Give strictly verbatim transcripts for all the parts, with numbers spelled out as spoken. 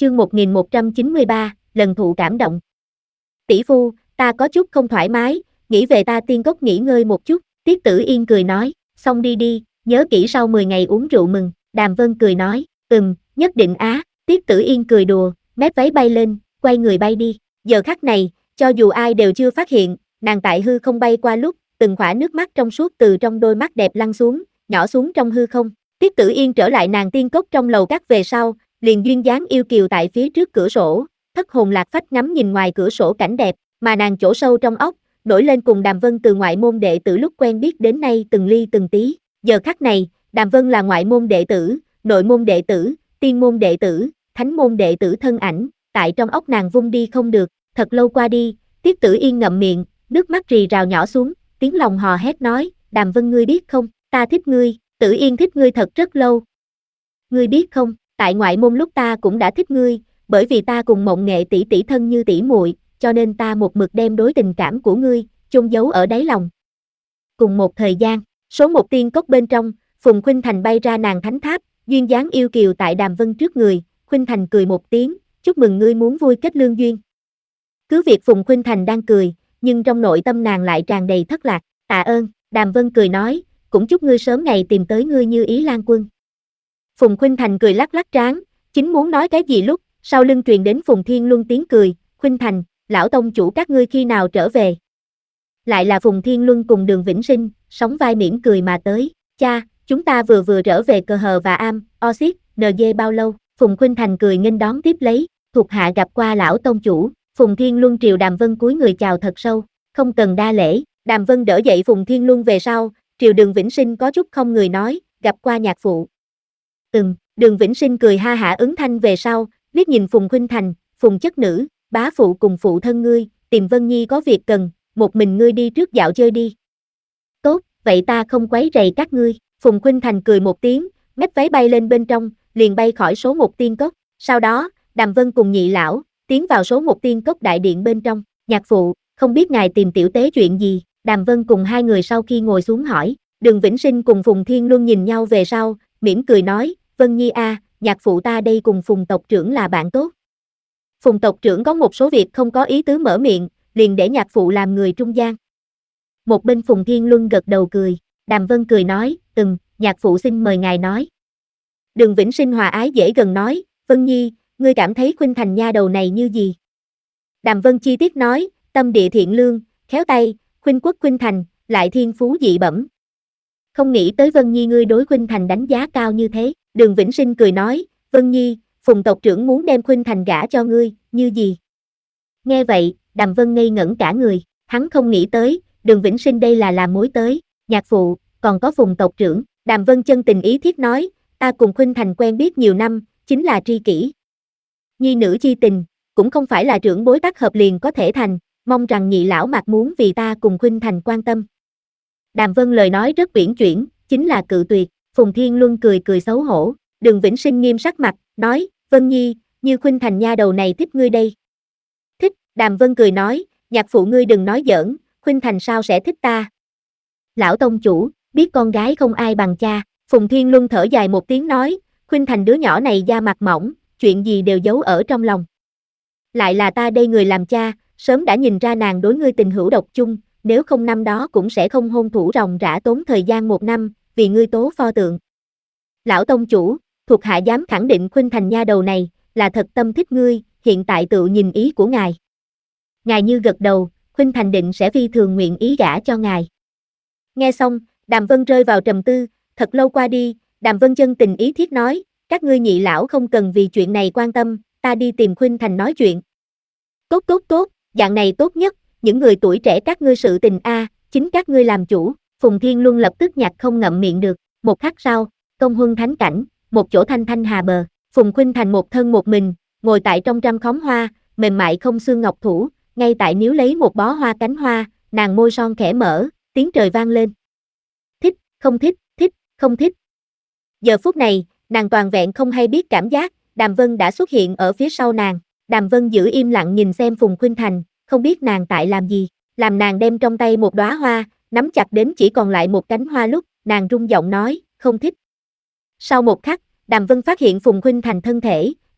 chương một nghìn một trăm chín mươi ba, lần thụ cảm động. Tỷ phu, ta có chút không thoải mái, nghĩ về ta tiên cốc nghỉ ngơi một chút, Tiết Tử Yên cười nói, xong đi đi, nhớ kỹ sau mười ngày uống rượu mừng, Đàm Vân cười nói, ừm, nhất định á, Tiết Tử Yên cười đùa, mép váy bay lên, quay người bay đi, giờ khắc này, cho dù ai đều chưa phát hiện, nàng tại hư không bay qua lúc, từng khỏa nước mắt trong suốt từ trong đôi mắt đẹp lăn xuống, nhỏ xuống trong hư không, Tiết Tử Yên trở lại nàng tiên cốc trong lầu các về sau, liền duyên dáng yêu kiều tại phía trước cửa sổ, thất hồn lạc phách ngắm nhìn ngoài cửa sổ cảnh đẹp, mà nàng chỗ sâu trong óc, nổi lên cùng Đàm Vân từ ngoại môn đệ tử lúc quen biết đến nay từng ly từng tí, giờ khắc này, Đàm Vân là ngoại môn đệ tử, nội môn đệ tử, tiên môn đệ tử, thánh môn đệ tử thân ảnh, tại trong óc nàng vung đi không được, thật lâu qua đi, Tiết Tử Yên ngậm miệng, nước mắt rì rào nhỏ xuống, tiếng lòng hò hét nói, Đàm Vân ngươi biết không, ta thích ngươi, Tử Yên thích ngươi thật rất lâu. Ngươi biết không, tại ngoại môn lúc ta cũng đã thích ngươi, bởi vì ta cùng Mộng Nghệ tỷ tỷ thân như tỷ muội, cho nên ta một mực đem đối tình cảm của ngươi chôn giấu ở đáy lòng. Cùng một thời gian, số một tiên cốc bên trong, Phùng Khuynh Thành bay ra nàng thánh tháp, duyên dáng yêu kiều tại Đàm Vân trước người, Khuynh Thành cười một tiếng, chúc mừng ngươi muốn vui kết lương duyên. Cứ việc Phùng Khuynh Thành đang cười, nhưng trong nội tâm nàng lại tràn đầy thất lạc, tạ ơn, Đàm Vân cười nói, cũng chúc ngươi sớm ngày tìm tới ngươi như ý Lan Quân. Phùng Khuynh Thành cười lắc lắc trán, chính muốn nói cái gì lúc, sau lưng truyền đến Phùng Thiên Luân tiếng cười, Khuynh Thành, lão tông chủ các ngươi khi nào trở về? Lại là Phùng Thiên Luân cùng Đường Vĩnh Sinh, sóng vai mỉm cười mà tới, cha, chúng ta vừa vừa trở về Cờ Hờ và Am, Oxit, en giê bao lâu? Phùng Khuynh Thành cười nghênh đón tiếp lấy, thuộc hạ gặp qua lão tông chủ, Phùng Thiên Luân triều Đàm Vân cúi người chào thật sâu, không cần đa lễ, Đàm Vân đỡ dậy Phùng Thiên Luân về sau, triều Đường Vĩnh Sinh có chút không người nói, gặp qua nhạc phụ. Ừm, Đường Vĩnh Sinh cười ha hả ứng thanh về sau, liếc nhìn Phùng Khuynh Thành, Phùng chất nữ, bá phụ cùng phụ thân ngươi, tìm Vân Nhi có việc cần, một mình ngươi đi trước dạo chơi đi. Tốt, vậy ta không quấy rầy các ngươi, Phùng Khuynh Thành cười một tiếng, mép váy bay lên bên trong, liền bay khỏi số một tiên cốc, sau đó, Đàm Vân cùng nhị lão, tiến vào số một tiên cốc đại điện bên trong, nhạc phụ, không biết ngài tìm tiểu tế chuyện gì, Đàm Vân cùng hai người sau khi ngồi xuống hỏi, Đường Vĩnh Sinh cùng Phùng Thiên Luân nhìn nhau về sau, mỉm cười nói, Vân Nhi a, à, nhạc phụ ta đây cùng Phùng tộc trưởng là bạn tốt. Phùng tộc trưởng có một số việc không có ý tứ mở miệng, liền để nhạc phụ làm người trung gian. Một bên Phùng Thiên Luân gật đầu cười, Đàm Vân cười nói, ừm, nhạc phụ xin mời ngài nói. Đường Vĩnh Sinh hòa ái dễ gần nói, Vân Nhi, ngươi cảm thấy Khuynh Thành nha đầu này như gì? Đàm Vân chi tiết nói, tâm địa thiện lương, khéo tay, Khuynh quốc Khuynh Thành, lại thiên phú dị bẩm. Không nghĩ tới Vân Nhi ngươi đối Khuynh Thành đánh giá cao như thế, Đường Vĩnh Sinh cười nói, Vân Nhi, Phùng tộc trưởng muốn đem Khuynh Thành gả cho ngươi, như gì? Nghe vậy, Đàm Vân ngây ngẩn cả người, hắn không nghĩ tới, Đường Vĩnh Sinh đây là làm mối tới, nhạc phụ, còn có Phùng tộc trưởng, Đàm Vân chân tình ý thiết nói, ta cùng Khuynh Thành quen biết nhiều năm, chính là tri kỷ. Nhi nữ chi tình, cũng không phải là trưởng bối tác hợp liền có thể thành, mong rằng nhị lão mặt muốn vì ta cùng Khuynh Thành quan tâm. Đàm Vân lời nói rất uyển chuyển, chính là cự tuyệt, Phùng Thiên Luân cười cười xấu hổ, Đường Vĩnh Sinh nghiêm sắc mặt, nói, Vân Nhi, như Khuynh Thành nha đầu này thích ngươi đây. Thích, Đàm Vân cười nói, nhạc phụ ngươi đừng nói giỡn, Khuynh Thành sao sẽ thích ta. Lão tông chủ, biết con gái không ai bằng cha, Phùng Thiên Luân thở dài một tiếng nói, Khuynh Thành đứa nhỏ này da mặt mỏng, chuyện gì đều giấu ở trong lòng. Lại là ta đây người làm cha, sớm đã nhìn ra nàng đối ngươi tình hữu độc chung, nếu không năm đó cũng sẽ không hôn thủ ròng rã tốn thời gian một năm, vì ngươi tố pho tượng. Lão tông chủ, thuộc hạ dám khẳng định Khuynh Thành nha đầu này, là thật tâm thích ngươi, hiện tại tự nhìn ý của ngài. Ngài như gật đầu, Khuynh Thành định sẽ phi thường nguyện ý gả cho ngài. Nghe xong, Đàm Vân rơi vào trầm tư, thật lâu qua đi, Đàm Vân chân tình ý thiết nói, các ngươi nhị lão không cần vì chuyện này quan tâm, ta đi tìm Khuynh Thành nói chuyện. Tốt tốt tốt, dạng này tốt nhất, những người tuổi trẻ các ngươi sự tình a, chính các ngươi làm chủ, Phùng Thiên Luân lập tức nhạc không ngậm miệng được, một khắc sau, công huân thánh cảnh, một chỗ thanh thanh hà bờ, Phùng Khuynh Thành một thân một mình, ngồi tại trong trăm khóm hoa, mềm mại không xương ngọc thủ, ngay tại níu lấy một bó hoa cánh hoa, nàng môi son khẽ mở, tiếng trời vang lên. Thích, không thích, thích, không thích. Giờ phút này, nàng toàn vẹn không hay biết cảm giác, Đàm Vân đã xuất hiện ở phía sau nàng, Đàm Vân giữ im lặng nhìn xem Phùng Khuynh Thành, không biết nàng tại làm gì, làm nàng đem trong tay một đóa hoa, nắm chặt đến chỉ còn lại một cánh hoa lúc, nàng rung giọng nói, không thích. Sau một khắc, Đàm Vân phát hiện Phùng Khuynh Thành thân thể,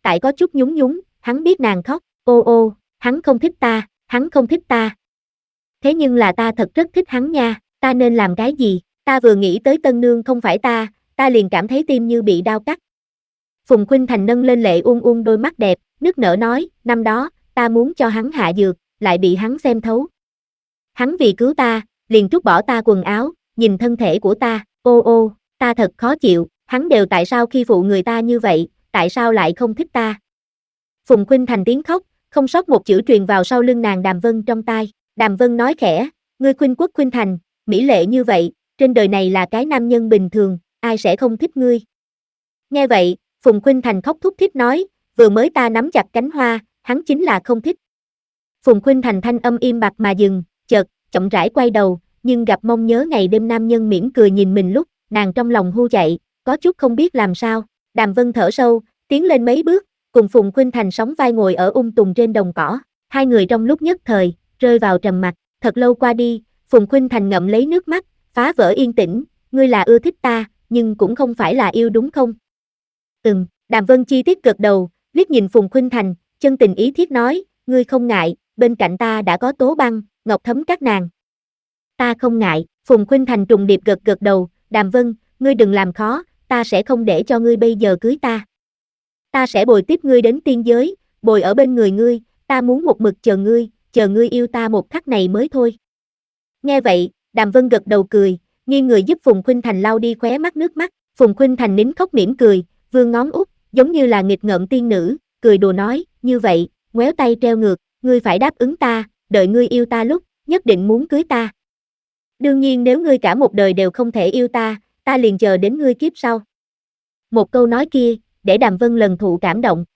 tại có chút nhún nhún, hắn biết nàng khóc, ô ô, hắn không thích ta, hắn không thích ta. Thế nhưng là ta thật rất thích hắn nha, ta nên làm cái gì, ta vừa nghĩ tới tân nương không phải ta, ta liền cảm thấy tim như bị đau cắt. Phùng Khuynh Thành nâng lên lệ uông uông đôi mắt đẹp, nức nở nói, năm đó, ta muốn cho hắn hạ dược, lại bị hắn xem thấu. Hắn vì cứu ta, liền trút bỏ ta quần áo, nhìn thân thể của ta, ô ô, ta thật khó chịu, hắn đều tại sao khi phụ người ta như vậy, tại sao lại không thích ta. Phùng Khuynh Thành tiếng khóc, không sót một chữ truyền vào sau lưng nàng Đàm Vân trong tai. Đàm Vân nói khẽ, ngươi Khuynh Quốc Khuynh Thành, mỹ lệ như vậy, trên đời này là cái nam nhân bình thường, ai sẽ không thích ngươi. Nghe vậy, Phùng Khuynh Thành khóc thút thít nói, vừa mới ta nắm chặt cánh hoa, hắn chính là không thích. Phùng Khuynh Thành thanh âm im bặt mà dừng, chợt, chậm rãi quay đầu, nhưng gặp mong nhớ ngày đêm nam nhân mỉm cười nhìn mình lúc, nàng trong lòng hu chạy, có chút không biết làm sao. Đàm Vân thở sâu, tiến lên mấy bước, cùng Phùng Khuynh Thành sóng vai ngồi ở ung tùng trên đồng cỏ, hai người trong lúc nhất thời, rơi vào trầm mặc. Thật lâu qua đi, Phùng Khuynh Thành ngậm lấy nước mắt, phá vỡ yên tĩnh, ngươi là ưa thích ta, nhưng cũng không phải là yêu đúng không? Ừm, Đàm Vân chi tiết gật đầu, liếc nhìn Phùng Khuynh Thành, chân tình ý thiết nói, ngươi không ngại, bên cạnh ta đã có Tố Băng, Ngọc Thấm các nàng. Ta không ngại, Phùng Khuynh Thành trùng điệp gật gật đầu, Đàm Vân, ngươi đừng làm khó, ta sẽ không để cho ngươi bây giờ cưới ta. Ta sẽ bồi tiếp ngươi đến tiên giới, bồi ở bên người ngươi, ta muốn một mực chờ ngươi, chờ ngươi yêu ta một khắc này mới thôi. Nghe vậy, Đàm Vân gật đầu cười, nghiêng người giúp Phùng Khuynh Thành lau đi khóe mắt nước mắt, Phùng Khuynh Thành nín khóc mỉm cười, vươn ngón út, giống như là nghịch ngợm tiên nữ, cười đùa nói, như vậy, ngoéo tay treo ngược, ngươi phải đáp ứng ta, đợi ngươi yêu ta lúc, nhất định muốn cưới ta. Đương nhiên nếu ngươi cả một đời đều không thể yêu ta, ta liền chờ đến ngươi kiếp sau. Một câu nói kia, để Đàm Vân lần thụ cảm động,